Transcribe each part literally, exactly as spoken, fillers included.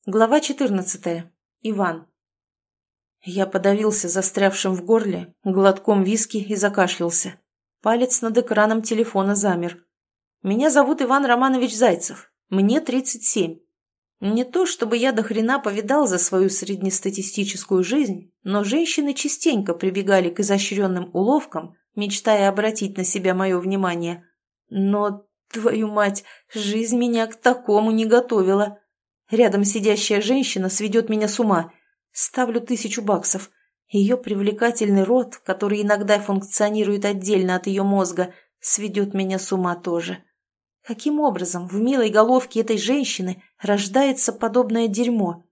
Глава четырнадцатая. Иван. Я подавился застрявшим в горле глотком виски и закашлялся. Палец над экраном телефона замер. Меня зовут Иван Романович Зайцев. Мне тридцать семь. Не то, чтобы я до хрена повидал за свою среднестатистическую жизнь, но женщины частенько прибегали к изощренным уловкам, мечтая обратить на себя мое внимание. Но, твою мать, жизнь меня к такому не готовила. Рядом сидящая женщина сведет меня с ума. Ставлю тысячу баксов. Ее привлекательный рот, который иногда функционирует отдельно от ее мозга, сведет меня с ума тоже. Каким образом в милой головке этой женщины рождается подобное дерьмо?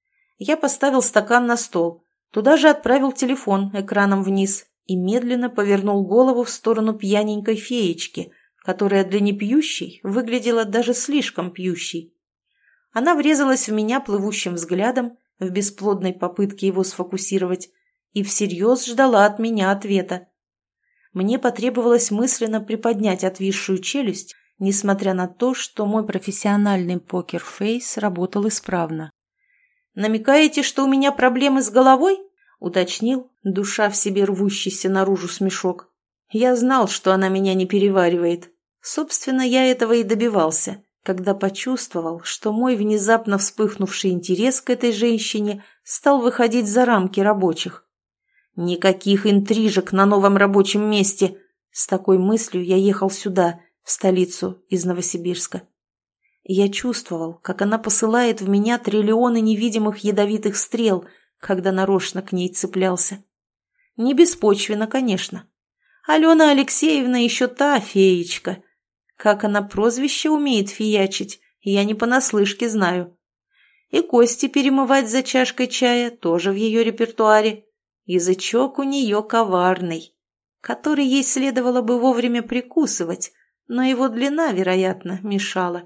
Я поставил стакан на стол, туда же отправил телефон экраном вниз и медленно повернул голову в сторону пьяненькой феечки, которая для непьющей выглядела даже слишком пьющей. Она врезалась в меня плывущим взглядом в бесплодной попытке его сфокусировать и всерьез ждала от меня ответа. Мне потребовалось мысленно приподнять отвисшую челюсть, несмотря на то, что мой профессиональный покер-фейс работал исправно. «Намекаете, что у меня проблемы с головой?» — уточнил, душа в себе рвущийся наружу смешок. Я знал, что она меня не переваривает. Собственно, я этого и добивался, когда почувствовал, что мой внезапно вспыхнувший интерес к этой женщине стал выходить за рамки рабочих. Никаких интрижек на новом рабочем месте. С такой мыслью я ехал сюда, в столицу из Новосибирска. Я чувствовал, как она посылает в меня триллионы невидимых ядовитых стрел, когда нарочно к ней цеплялся. Не беспочвенно, конечно. Алена Алексеевна еще та феечка. Как она прозвище умеет фиячить, я не понаслышке знаю. И кости перемывать за чашкой чая тоже в ее репертуаре. Язычок у нее коварный, который ей следовало бы вовремя прикусывать, но его длина, вероятно, мешала.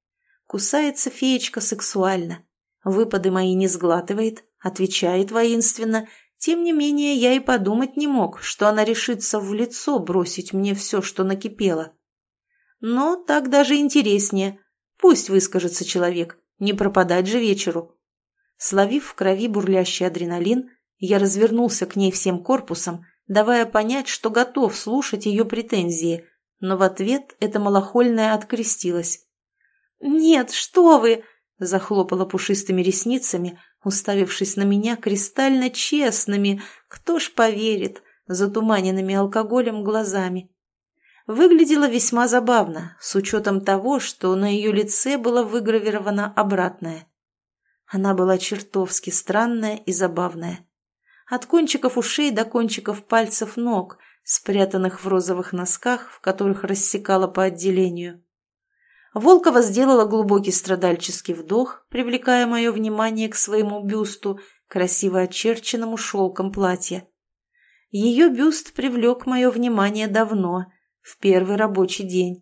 Кусается феечка сексуально, выпады мои не сглатывает, отвечает воинственно. Тем не менее, я и подумать не мог, что она решится в лицо бросить мне все, что накипело. Но так даже интереснее. Пусть выскажется человек, не пропадать же вечеру. Словив в крови бурлящий адреналин, я развернулся к ней всем корпусом, давая понять, что готов слушать ее претензии, но в ответ эта малохольная открестилась. «Нет, что вы!» – захлопала пушистыми ресницами, уставившись на меня кристально честными, кто ж поверит, затуманенными алкоголем глазами. Выглядела весьма забавно, с учетом того, что на ее лице было выгравировано обратное. Она была чертовски странная и забавная. От кончиков ушей до кончиков пальцев ног, спрятанных в розовых носках, в которых рассекала по отделению. Волкова сделала глубокий страдальческий вдох, привлекая мое внимание к своему бюсту, красиво очерченному шелком платья. Ее бюст привлек мое внимание давно, в первый рабочий день.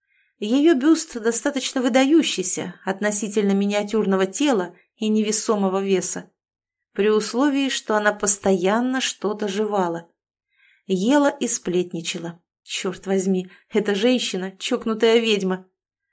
Ее бюст достаточно выдающийся относительно миниатюрного тела и невесомого веса, при условии, что она постоянно что-то жевала. Ела и сплетничала. Черт возьми, эта женщина — чокнутая ведьма.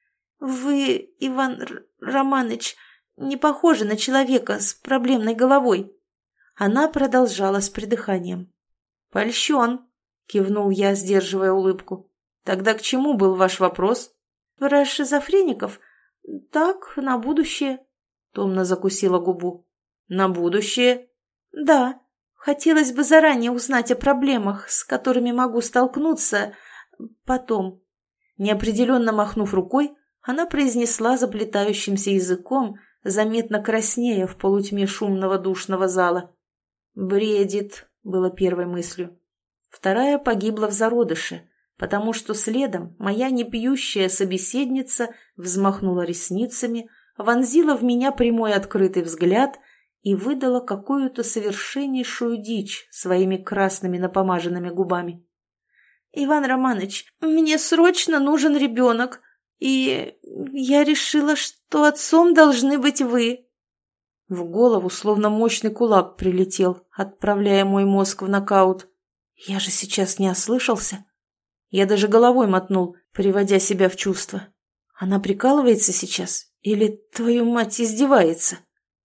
«Вы, Иван Р- Романыч, не похожи на человека с проблемной головой». Она продолжала с придыханием. «Польщен», — кивнул я, сдерживая улыбку. «Тогда к чему был ваш вопрос?» «Про шизофреников? Так, на будущее», — томно закусила губу. «На будущее?» «Да. Хотелось бы заранее узнать о проблемах, с которыми могу столкнуться потом». Неопределенно махнув рукой, она произнесла заплетающимся языком, заметно краснея в полутьме шумного душного зала. «Бредит», — было первой мыслью. Вторая погибла в зародыше, потому что следом моя непьющая собеседница взмахнула ресницами, вонзила в меня прямой открытый взгляд и выдала какую-то совершеннейшую дичь своими красными напомаженными губами. «Иван Романович, мне срочно нужен ребенок, и я решила, что отцом должны быть вы». В голову словно мощный кулак прилетел, отправляя мой мозг в нокаут. Я же сейчас не ослышался. Я даже головой мотнул, приводя себя в чувство. Она прикалывается сейчас или, твою мать, издевается?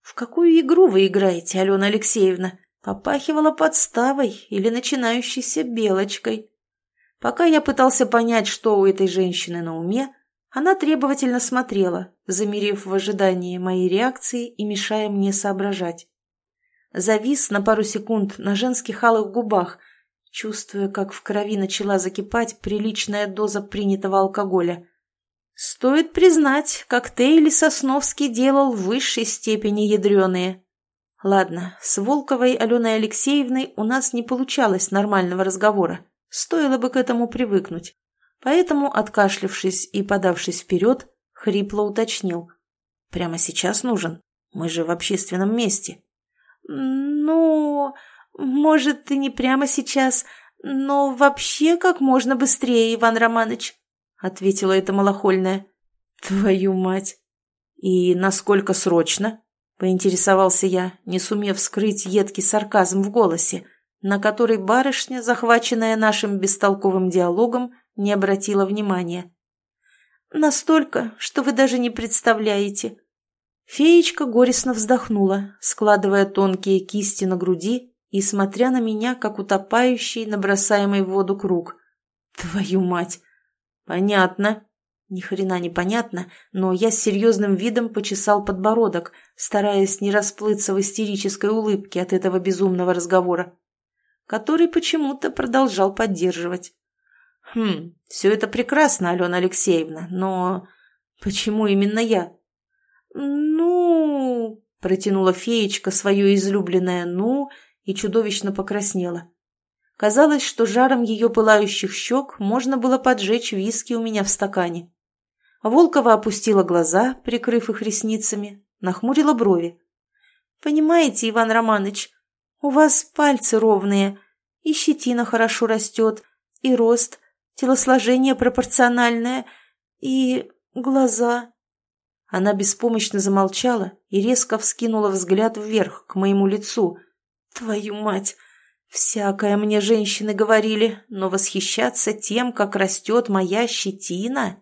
В какую игру вы играете, Алена Алексеевна? Попахивала подставой или начинающейся белочкой. Пока я пытался понять, что у этой женщины на уме, она требовательно смотрела, замерев в ожидании моей реакции и мешая мне соображать. Завис на пару секунд на женских алых губах, чувствуя, как в крови начала закипать приличная доза принятого алкоголя. Стоит признать, коктейли Сосновский делал в высшей степени ядреные. Ладно, с Волковой Аленой Алексеевной у нас не получалось нормального разговора. Стоило бы к этому привыкнуть. Поэтому, откашлявшись и подавшись вперед, хрипло уточнил. «Прямо сейчас нужен? Мы же в общественном месте». «Ну, может, и не прямо сейчас, но вообще как можно быстрее, Иван Романыч», — ответила эта малохольная. «Твою мать! И насколько срочно?» — поинтересовался я, не сумев скрыть едкий сарказм в голосе, на который барышня, захваченная нашим бестолковым диалогом, не обратила внимания. «Настолько, что вы даже не представляете». Феечка горестно вздохнула, складывая тонкие кисти на груди и смотря на меня, как утопающий на бросаемый в воду круг. «Твою мать! Понятно». Ни хрена не понятно, но я с серьезным видом почесал подбородок, стараясь не расплыться в истерической улыбке от этого безумного разговора, который почему-то продолжал поддерживать. «Хм, все это прекрасно, Алена Алексеевна, но почему именно я?» «Ну...» — протянула феечка свое излюбленное «ну» и чудовищно покраснела. Казалось, что жаром ее пылающих щек можно было поджечь виски у меня в стакане. Волкова опустила глаза, прикрыв их ресницами, нахмурила брови. «Понимаете, Иван Романыч, у вас пальцы ровные, и щетина хорошо растет, и рост, телосложение пропорциональное, и глаза...» Она беспомощно замолчала и резко вскинула взгляд вверх, к моему лицу. «Твою мать! Всякое мне женщины говорили, но восхищаться тем, как растет моя щетина...»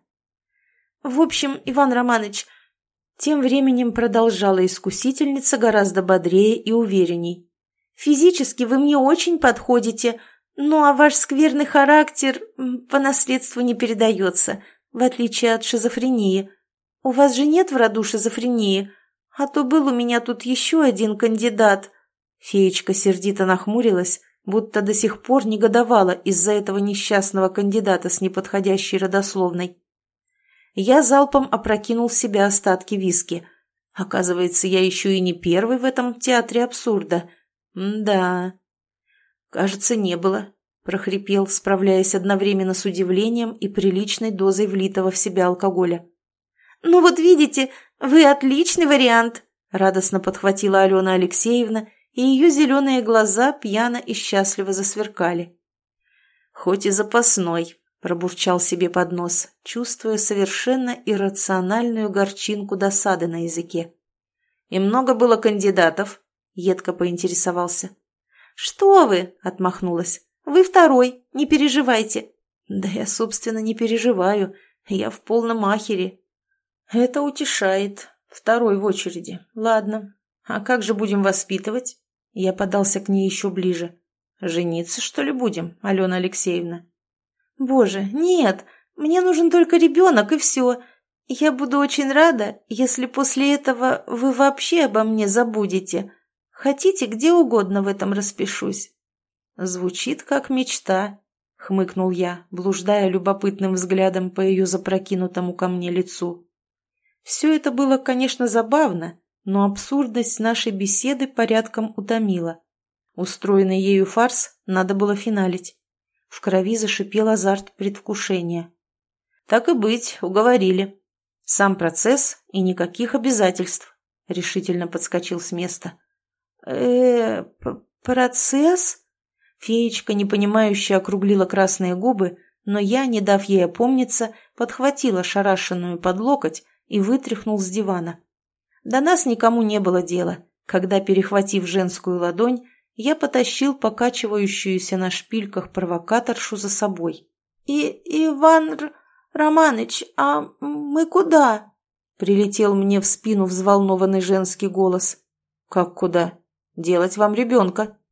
«В общем, Иван Романыч...» Тем временем продолжала искусительница гораздо бодрее и уверенней. «Физически вы мне очень подходите, ну а ваш скверный характер по наследству не передается, в отличие от шизофрении. У вас же нет в роду шизофрении, а то был у меня тут еще один кандидат». Феечка сердито нахмурилась, будто до сих пор негодовала из-за этого несчастного кандидата с неподходящей родословной. Я залпом опрокинул в себя остатки виски. Оказывается, я еще и не первый в этом театре абсурда. М-да. «Кажется, не было», — прохрипел, справляясь одновременно с удивлением и приличной дозой влитого в себя алкоголя. «Ну вот видите, вы отличный вариант», — радостно подхватила Алена Алексеевна, и ее зеленые глаза пьяно и счастливо засверкали. «Хоть и запасной», — пробурчал себе под нос, чувствуя совершенно иррациональную горчинку досады на языке. «И много было кандидатов?» — едко поинтересовался. «Что вы?» — отмахнулась. «Вы второй, не переживайте». «Да я, собственно, не переживаю. Я в полном ахере». «Это утешает. Второй в очереди. Ладно. А как же будем воспитывать?» Я подался к ней еще ближе. «Жениться, что ли, будем, Алена Алексеевна?» «Боже, нет, мне нужен только ребенок, и все. Я буду очень рада, если после этого вы вообще обо мне забудете. Хотите, где угодно в этом распишусь». «Звучит как мечта», — хмыкнул я, блуждая любопытным взглядом по ее запрокинутому ко мне лицу. Все это было, конечно, забавно, но абсурдность нашей беседы порядком утомила. Устроенный ею фарс надо было финалить. В крови зашипел азарт предвкушения. «Так и быть, уговорили. Сам процесс и никаких обязательств», — решительно подскочил с места. э процесс?» Феечка, непонимающе округлила красные губы, но я, не дав ей опомниться, подхватила шарашенную под локоть и вытряхнул с дивана. До нас никому не было дела, когда, перехватив женскую ладонь, я потащил покачивающуюся на шпильках провокаторшу за собой. «И Иван Р- Романыч, а мы куда?» — прилетел мне в спину взволнованный женский голос. Как куда? Делать вам ребенка.